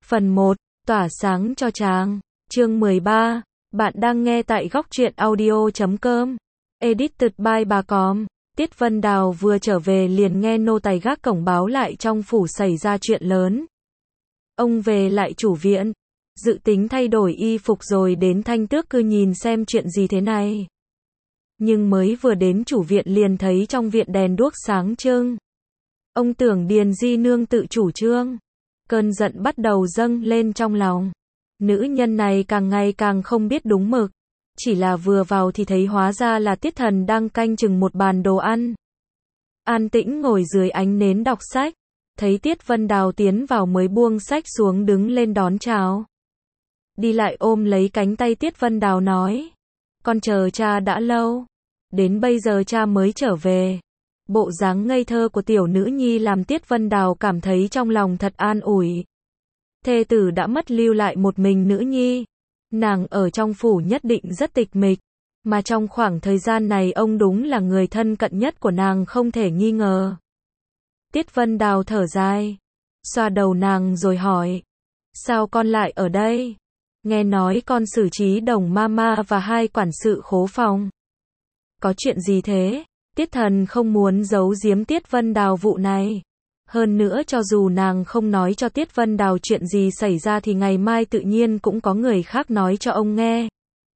Phần 1, tỏa sáng cho chàng. Chương 13. Bạn đang nghe tại góc truyện audio.com. Edited by bà Com. Tiết Vân Đào vừa trở về liền nghe nô tài gác cổng báo lại trong phủ xảy ra chuyện lớn. Ông về lại chủ viện, dự tính thay đổi y phục rồi đến Thanh Tước Cư nhìn xem chuyện gì thế này. Nhưng mới vừa đến chủ viện liền thấy trong viện đèn đuốc sáng trưng. Ông tưởng Điền Di Nương tự chủ trương. Cơn giận bắt đầu dâng lên trong lòng. Nữ nhân này càng ngày càng không biết đúng mực. Chỉ là vừa vào thì thấy hóa ra là Tiết Thần đang canh chừng một bàn đồ ăn. An tĩnh ngồi dưới ánh nến đọc sách. Thấy Tiết Vân Đào tiến vào mới buông sách xuống đứng lên đón chào. Đi lại ôm lấy cánh tay Tiết Vân Đào nói. Con chờ cha đã lâu. Đến bây giờ cha mới trở về. Bộ dáng ngây thơ của tiểu nữ nhi làm Tiết Vân Đào cảm thấy trong lòng thật an ủi. Thê tử đã mất lưu lại một mình nữ nhi. Nàng ở trong phủ nhất định rất tịch mịch. Mà trong khoảng thời gian này ông đúng là người thân cận nhất của nàng không thể nghi ngờ. Tiết Vân Đào thở dài. Xoa đầu nàng rồi hỏi. Sao con lại ở đây? Nghe nói con xử trí Đồng Mama và hai quản sự khố phòng. Có chuyện gì thế? Tiết Thần không muốn giấu giếm Tiết Vân Đào vụ này. Hơn nữa cho dù nàng không nói cho Tiết Vân Đào chuyện gì xảy ra thì ngày mai tự nhiên cũng có người khác nói cho ông nghe.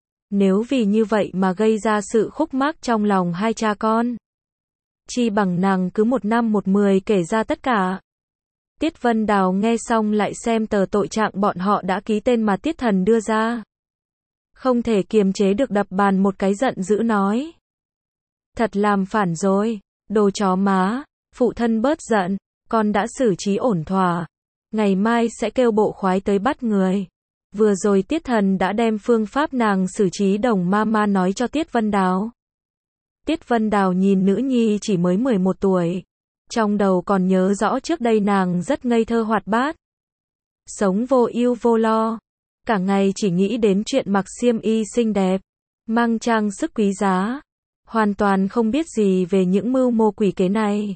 Nếu vì như vậy mà gây ra sự khúc mắc trong lòng hai cha con. Chi bằng nàng cứ một năm một mười kể ra tất cả. Tiết Vân Đào nghe xong lại xem tờ tội trạng bọn họ đã ký tên mà Tiết Thần đưa ra. Không thể kiềm chế được đập bàn một cái giận dữ nói. Thật làm phản rồi, đồ chó má, phụ thân bớt giận, con đã xử trí ổn thỏa. Ngày mai sẽ kêu bộ khoái tới bắt người. Vừa rồi Tiết Thần đã đem phương pháp nàng xử trí Đồng Mama nói cho Tiết Vân Đào. Tiết Vân Đào nhìn nữ nhi chỉ mới 11 tuổi. Trong đầu còn nhớ rõ trước đây nàng rất ngây thơ hoạt bát. Sống vô ưu vô lo. Cả ngày chỉ nghĩ đến chuyện mặc xiêm y xinh đẹp. Mang trang sức quý giá. Hoàn toàn không biết gì về những mưu mô quỷ kế này.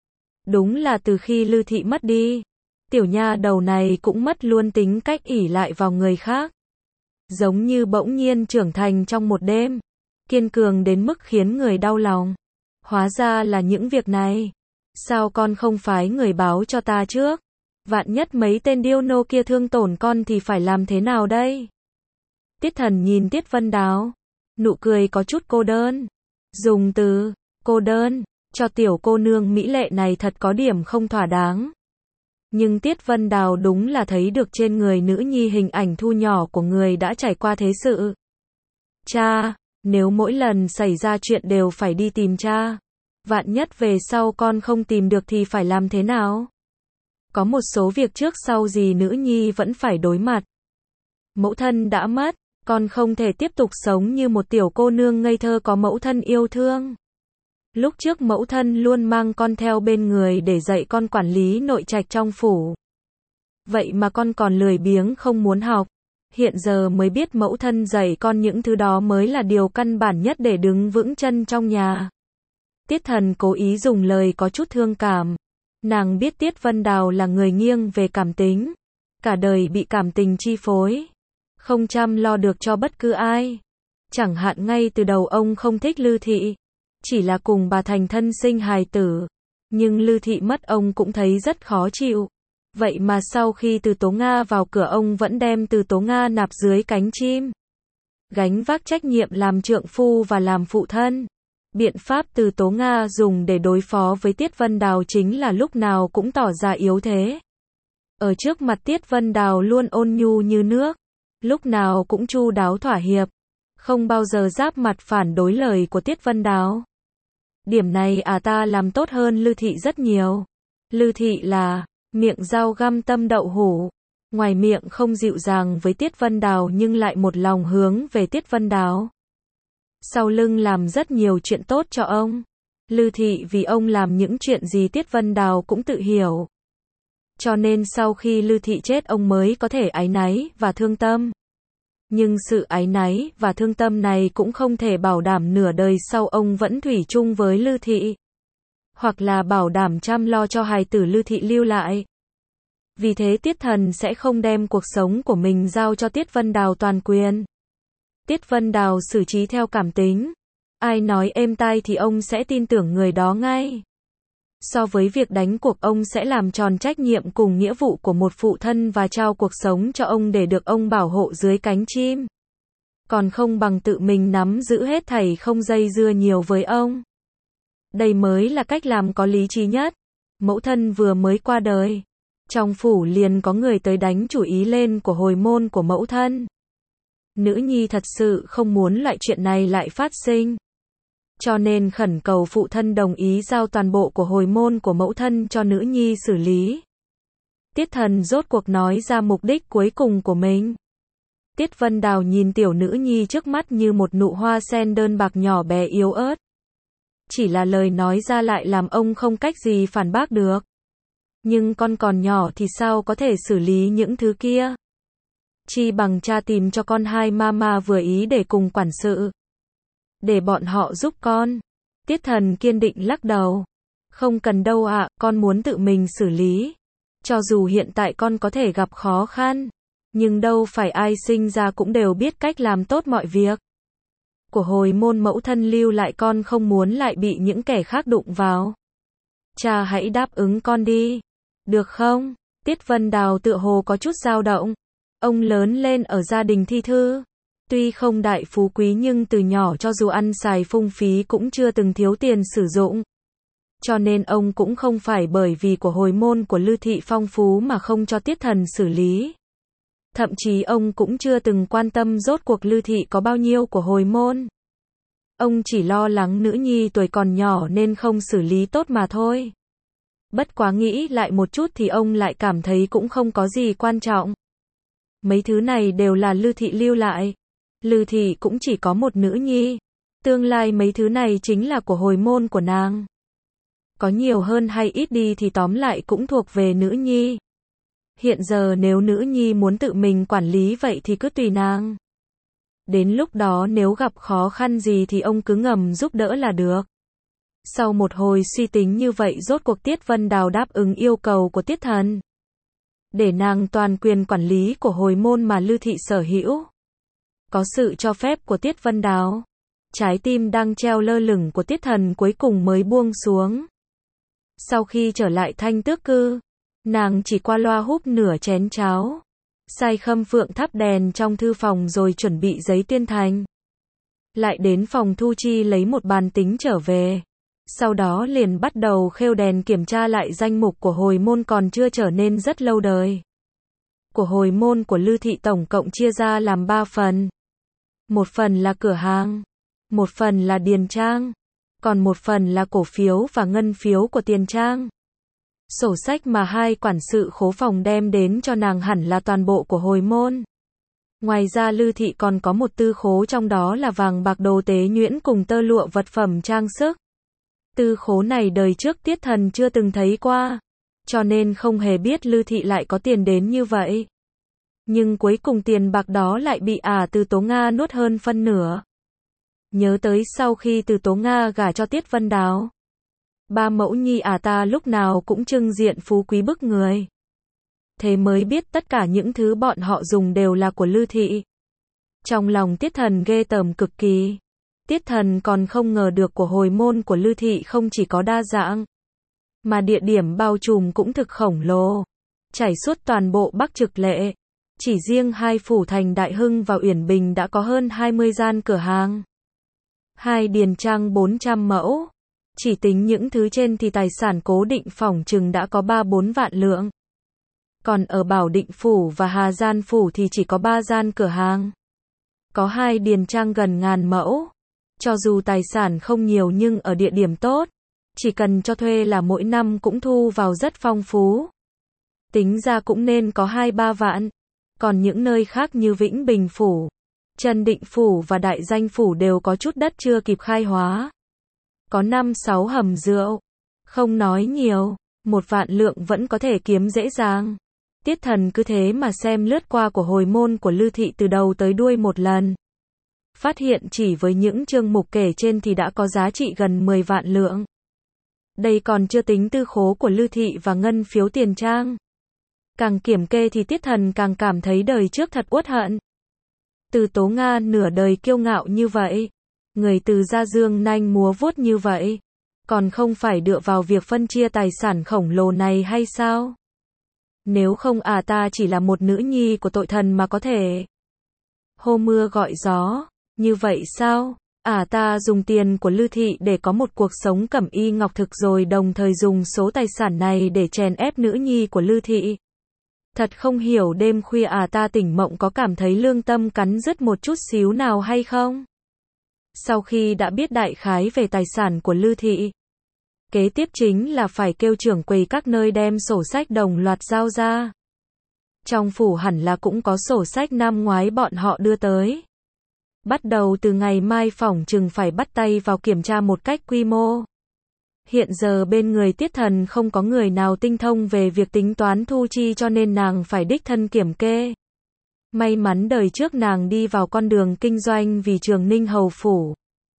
Đúng là từ khi Lư Thị mất đi. Tiểu nha đầu này cũng mất luôn tính cách ỷ lại vào người khác. Giống như bỗng nhiên trưởng thành trong một đêm. Kiên cường đến mức khiến người đau lòng. Hóa ra là những việc này. Sao con không phái người báo cho ta trước? Vạn nhất mấy tên điêu nô kia thương tổn con thì phải làm thế nào đây? Tiết Thần nhìn Tiết Vân Đào. Nụ cười có chút cô đơn. Dùng từ cô đơn cho tiểu cô nương mỹ lệ này thật có điểm không thỏa đáng. Nhưng Tiết Vân Đào đúng là thấy được trên người nữ nhi hình ảnh thu nhỏ của người đã trải qua thế sự. Cha, nếu mỗi lần xảy ra chuyện đều phải đi tìm cha, vạn nhất về sau con không tìm được thì phải làm thế nào? Có một số việc trước sau gì nữ nhi vẫn phải đối mặt. Mẫu thân đã mất, con không thể tiếp tục sống như một tiểu cô nương ngây thơ có mẫu thân yêu thương. Lúc trước mẫu thân luôn mang con theo bên người để dạy con quản lý nội trạch trong phủ. Vậy mà con còn lười biếng không muốn học. Hiện giờ mới biết mẫu thân dạy con những thứ đó mới là điều căn bản nhất để đứng vững chân trong nhà. Tiết Thần cố ý dùng lời có chút thương cảm. Nàng biết Tiết Vân Đào là người nghiêng về cảm tính. Cả đời bị cảm tình chi phối. Không chăm lo được cho bất cứ ai. Chẳng hạn ngay từ đầu ông không thích Lư Thị. Chỉ là cùng bà thành thân sinh hài tử. Nhưng Lư Thị mất ông cũng thấy rất khó chịu. Vậy mà sau khi Từ Tố Nga vào cửa ông vẫn đem Từ Tố Nga nạp dưới cánh chim. Gánh vác trách nhiệm làm trượng phu và làm phụ thân. Biện pháp Từ Tố Nga dùng để đối phó với Tiết Vân Đào chính là lúc nào cũng tỏ ra yếu thế. Ở trước mặt Tiết Vân Đào luôn ôn nhu như nước. Lúc nào cũng chu đáo thỏa hiệp. Không bao giờ giáp mặt phản đối lời của Tiết Vân Đào. Điểm này ta làm tốt hơn Lư Thị rất nhiều. Lư Thị là miệng dao găm tâm đậu hũ. Ngoài miệng không dịu dàng với Tiết Vân Đào nhưng lại một lòng hướng về Tiết Vân Đào. Sau lưng làm rất nhiều chuyện tốt cho ông. Lư Thị vì ông làm những chuyện gì Tiết Vân Đào cũng tự hiểu. Cho nên sau khi Lư Thị chết ông mới có thể áy náy và thương tâm. Nhưng sự áy náy và thương tâm này cũng không thể bảo đảm nửa đời sau ông vẫn thủy chung với Lư Thị. Hoặc là bảo đảm chăm lo cho hài tử Lư Thị lưu lại. Vì thế Tiết Thần sẽ không đem cuộc sống của mình giao cho Tiết Vân Đào toàn quyền. Tiết Vân Đào xử trí theo cảm tính. Ai nói êm tai thì ông sẽ tin tưởng người đó ngay. So với việc đánh cuộc, ông sẽ làm tròn trách nhiệm cùng nghĩa vụ của một phụ thân và trao cuộc sống cho ông để được ông bảo hộ dưới cánh chim. Còn không bằng tự mình nắm giữ hết thảy, không dây dưa nhiều với ông. Đây mới là cách làm có lý trí nhất. Mẫu thân vừa mới qua đời, trong phủ liền có người tới đánh chủ ý lên của hồi môn của mẫu thân. Nữ nhi thật sự không muốn loại chuyện này lại phát sinh, cho nên khẩn cầu phụ thân đồng ý giao toàn bộ của hồi môn của mẫu thân cho nữ nhi xử lý. Tiết Thần rốt cuộc nói ra mục đích cuối cùng của mình. Tiết Vân Đào nhìn tiểu nữ nhi trước mắt như một nụ hoa sen đơn bạc nhỏ bé yếu ớt. Chỉ là lời nói ra lại làm ông không cách gì phản bác được. Nhưng con còn nhỏ thì sao có thể xử lý những thứ kia? Chi bằng cha tìm cho con hai mama vừa ý để cùng quản sự. Để bọn họ giúp con. Tiết Thần kiên định lắc đầu. Không cần đâu ạ, con muốn tự mình xử lý. Cho dù hiện tại con có thể gặp khó khăn, nhưng đâu phải ai sinh ra cũng đều biết cách làm tốt mọi việc. Của hồi môn mẫu thân lưu lại con không muốn lại bị những kẻ khác đụng vào. Cha hãy đáp ứng con đi. Được không? Tiết Vân Đào tựa hồ có chút dao động. Ông lớn lên ở gia đình thi thư. Tuy không đại phú quý nhưng từ nhỏ cho dù ăn xài phung phí cũng chưa từng thiếu tiền sử dụng. Cho nên ông cũng không phải bởi vì của hồi môn của Lư Thị phong phú mà không cho Tiết Thần xử lý. Thậm chí ông cũng chưa từng quan tâm rốt cuộc Lư Thị có bao nhiêu của hồi môn. Ông chỉ lo lắng nữ nhi tuổi còn nhỏ nên không xử lý tốt mà thôi. Bất quá nghĩ lại một chút thì ông lại cảm thấy cũng không có gì quan trọng. Mấy thứ này đều là Lư Thị lưu lại. Lư Thị cũng chỉ có một nữ nhi. Tương lai mấy thứ này chính là của hồi môn của nàng. Có nhiều hơn hay ít đi thì tóm lại cũng thuộc về nữ nhi. Hiện giờ nếu nữ nhi muốn tự mình quản lý vậy thì cứ tùy nàng. Đến lúc đó nếu gặp khó khăn gì thì ông cứ ngầm giúp đỡ là được. Sau một hồi suy tính như vậy rốt cuộc Tiết Vân Đào đáp ứng yêu cầu của Tiết Thần. Để nàng toàn quyền quản lý của hồi môn mà Lư Thị sở hữu. Có sự cho phép của Tiết Vân Đào, trái tim đang treo lơ lửng của Tiết Thần cuối cùng mới buông xuống. Sau khi trở lại Thanh Tước Cư, nàng chỉ qua loa húp nửa chén cháo, sai Khâm Phượng thắp đèn trong thư phòng rồi chuẩn bị giấy tuyên thành. Lại đến phòng thu chi lấy một bàn tính trở về. Sau đó liền bắt đầu khêu đèn kiểm tra lại danh mục của hồi môn còn chưa trở nên rất lâu đời. Của hồi môn của Lư Thị tổng cộng chia ra làm 3 phần. Một phần là cửa hàng, một phần là điền trang, còn một phần là cổ phiếu và ngân phiếu của tiền trang. Sổ sách mà hai quản sự khố phòng đem đến cho nàng hẳn là toàn bộ của hồi môn. Ngoài ra Lư Thị còn có một tư khố, trong đó là vàng bạc đồ tế nhuyễn cùng tơ lụa vật phẩm trang sức. Tư khố này đời trước Tiết Thần chưa từng thấy qua, cho nên không hề biết Lư Thị lại có tiền đến như vậy. Nhưng cuối cùng tiền bạc đó lại bị Từ Tố Nga nuốt hơn phân nửa. Nhớ tới sau khi Từ Tố Nga gả cho Tiết Vân Đào, ba mẫu nhi ta lúc nào cũng trưng diện phú quý bức người. Thế mới biết tất cả những thứ bọn họ dùng đều là của Lư Thị. Trong lòng Tiết Thần ghê tởm cực kỳ. Tiết Thần còn không ngờ được của hồi môn của Lư Thị không chỉ có đa dạng, mà địa điểm bao trùm cũng thực khổng lồ, trải suốt toàn bộ Bắc Trực Lệ. Chỉ riêng hai phủ thành Đại Hưng và Uyển Bình đã có hơn 20 gian cửa hàng. Hai điền trang 400 mẫu. Chỉ tính những thứ trên thì tài sản cố định phỏng chừng đã có 3-4 vạn lượng. Còn ở Bảo Định Phủ và Hà Gian Phủ thì chỉ có 3 gian cửa hàng. Có hai điền trang gần ngàn mẫu. Cho dù tài sản không nhiều nhưng ở địa điểm tốt, chỉ cần cho thuê là mỗi năm cũng thu vào rất phong phú. Tính ra cũng nên có 2-3 vạn. Còn những nơi khác như Vĩnh Bình Phủ, Trần Định Phủ và Đại Danh Phủ đều có chút đất chưa kịp khai hóa. Có 5-6 hầm rượu. Không nói nhiều, 1 vạn lượng vẫn có thể kiếm dễ dàng. Tiết Thần cứ thế mà xem lướt qua của hồi môn của Lư Thị từ đầu tới đuôi một lần. Phát hiện chỉ với những chương mục kể trên thì đã có giá trị gần 10 vạn lượng. Đây còn chưa tính tư khố của Lư Thị và ngân phiếu tiền trang. Càng kiểm kê thì Tiết Thần càng cảm thấy đời trước thật uất hận. Từ Tố Nga nửa đời kiêu ngạo như vậy, người từ gia dương nanh múa vuốt như vậy, còn không phải dựa vào việc phân chia tài sản khổng lồ này hay sao? Nếu không ta chỉ là một nữ nhi của tội thần mà có thể hô mưa gọi gió, như vậy sao? Ta dùng tiền của Lư Thị để có một cuộc sống cẩm y ngọc thực rồi đồng thời dùng số tài sản này để chèn ép nữ nhi của Lư Thị. Thật không hiểu đêm khuya ta tỉnh mộng có cảm thấy lương tâm cắn rứt một chút xíu nào hay không? Sau khi đã biết đại khái về tài sản của Lư Thị, kế tiếp chính là phải kêu trưởng quầy các nơi đem sổ sách đồng loạt giao ra. Trong phủ hẳn là cũng có sổ sách năm ngoái bọn họ đưa tới. Bắt đầu từ ngày mai phỏng chừng phải bắt tay vào kiểm tra một cách quy mô. Hiện giờ bên người Tiết Thần không có người nào tinh thông về việc tính toán thu chi cho nên nàng phải đích thân kiểm kê. May mắn đời trước nàng đi vào con đường kinh doanh vì Trường Ninh hầu phủ.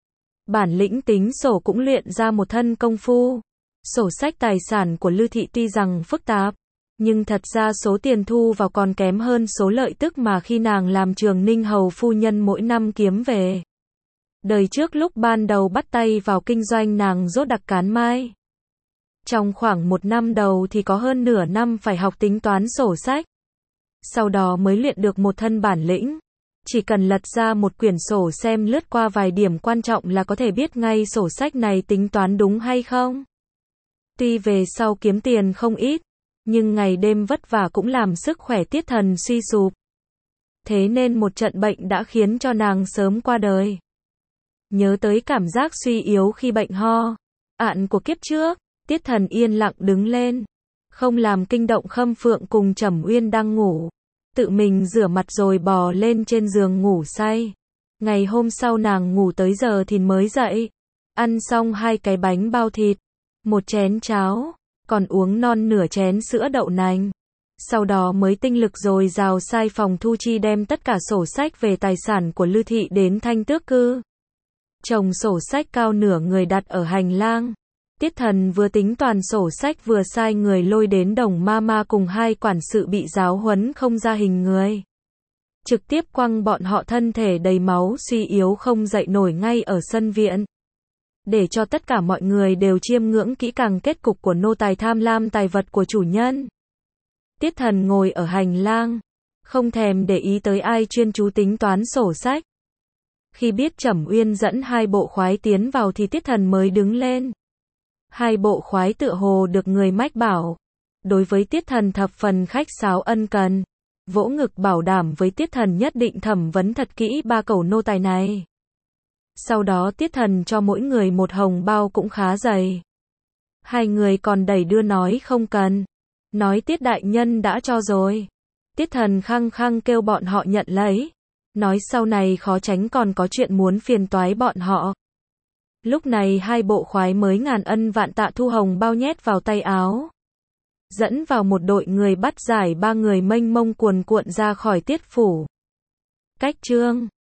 Bản lĩnh tính sổ cũng luyện ra một thân công phu. Sổ sách tài sản của Lư Thị tuy rằng phức tạp, nhưng thật ra số tiền thu vào còn kém hơn số lợi tức mà khi nàng làm Trường Ninh hầu phu nhân mỗi năm kiếm về. Đời trước lúc ban đầu bắt tay vào kinh doanh nàng dốt đặc cán mai. Trong khoảng 1 năm đầu thì có hơn nửa năm phải học tính toán sổ sách. Sau đó mới luyện được một thân bản lĩnh. Chỉ cần lật ra một quyển sổ xem lướt qua vài điểm quan trọng là có thể biết ngay sổ sách này tính toán đúng hay không. Tuy về sau kiếm tiền không ít, nhưng ngày đêm vất vả cũng làm sức khỏe Tiết Thần suy sụp. Thế nên một trận bệnh đã khiến cho nàng sớm qua đời. Nhớ tới cảm giác suy yếu khi bệnh ho, ạn của kiếp trước, Tiết Thần yên lặng đứng lên, không làm kinh động Khâm Phượng cùng Trầm Uyên đang ngủ. Tự mình rửa mặt rồi bò lên trên giường ngủ say. Ngày hôm sau nàng ngủ tới giờ thì mới dậy. Ăn xong 2 cái bánh bao thịt, 1 chén cháo, còn uống non nửa chén sữa đậu nành. Sau đó mới tinh lực rồi rào sai phòng thu chi đem tất cả sổ sách về tài sản của Lư Thị đến Thanh Tước Cư. Chồng sổ sách cao nửa người đặt ở hành lang. Tiết Thần vừa tính toàn sổ sách vừa sai người lôi đến Đồng Mama cùng 2 quản sự bị giáo huấn không ra hình người. Trực tiếp quăng bọn họ thân thể đầy máu suy yếu không dậy nổi ngay ở sân viện. Để cho tất cả mọi người đều chiêm ngưỡng kỹ càng kết cục của nô tài tham lam tài vật của chủ nhân. Tiết Thần ngồi ở hành lang, không thèm để ý tới ai chuyên chú tính toán sổ sách. Khi biết Trầm Uyên dẫn 2 bộ khoái tiến vào thì Tiết Thần mới đứng lên. 2 bộ khoái tựa hồ được người mách bảo. Đối với Tiết Thần thập phần khách sáo ân cần. Vỗ ngực bảo đảm với Tiết Thần nhất định thẩm vấn thật kỹ 3 cẩu nô tài này. Sau đó Tiết Thần cho mỗi người một hồng bao cũng khá dày. 2 người còn đẩy đưa nói không cần. Nói Tiết đại nhân đã cho rồi. Tiết Thần khăng khăng kêu bọn họ nhận lấy. Nói sau này khó tránh còn có chuyện muốn phiền toái bọn họ. Lúc này 2 bộ khoái mới ngàn ân vạn tạ thu hồng bao nhét vào tay áo. Dẫn vào một đội người bắt giải 3 người mênh mông cuồn cuộn ra khỏi Tiết phủ. Cách chương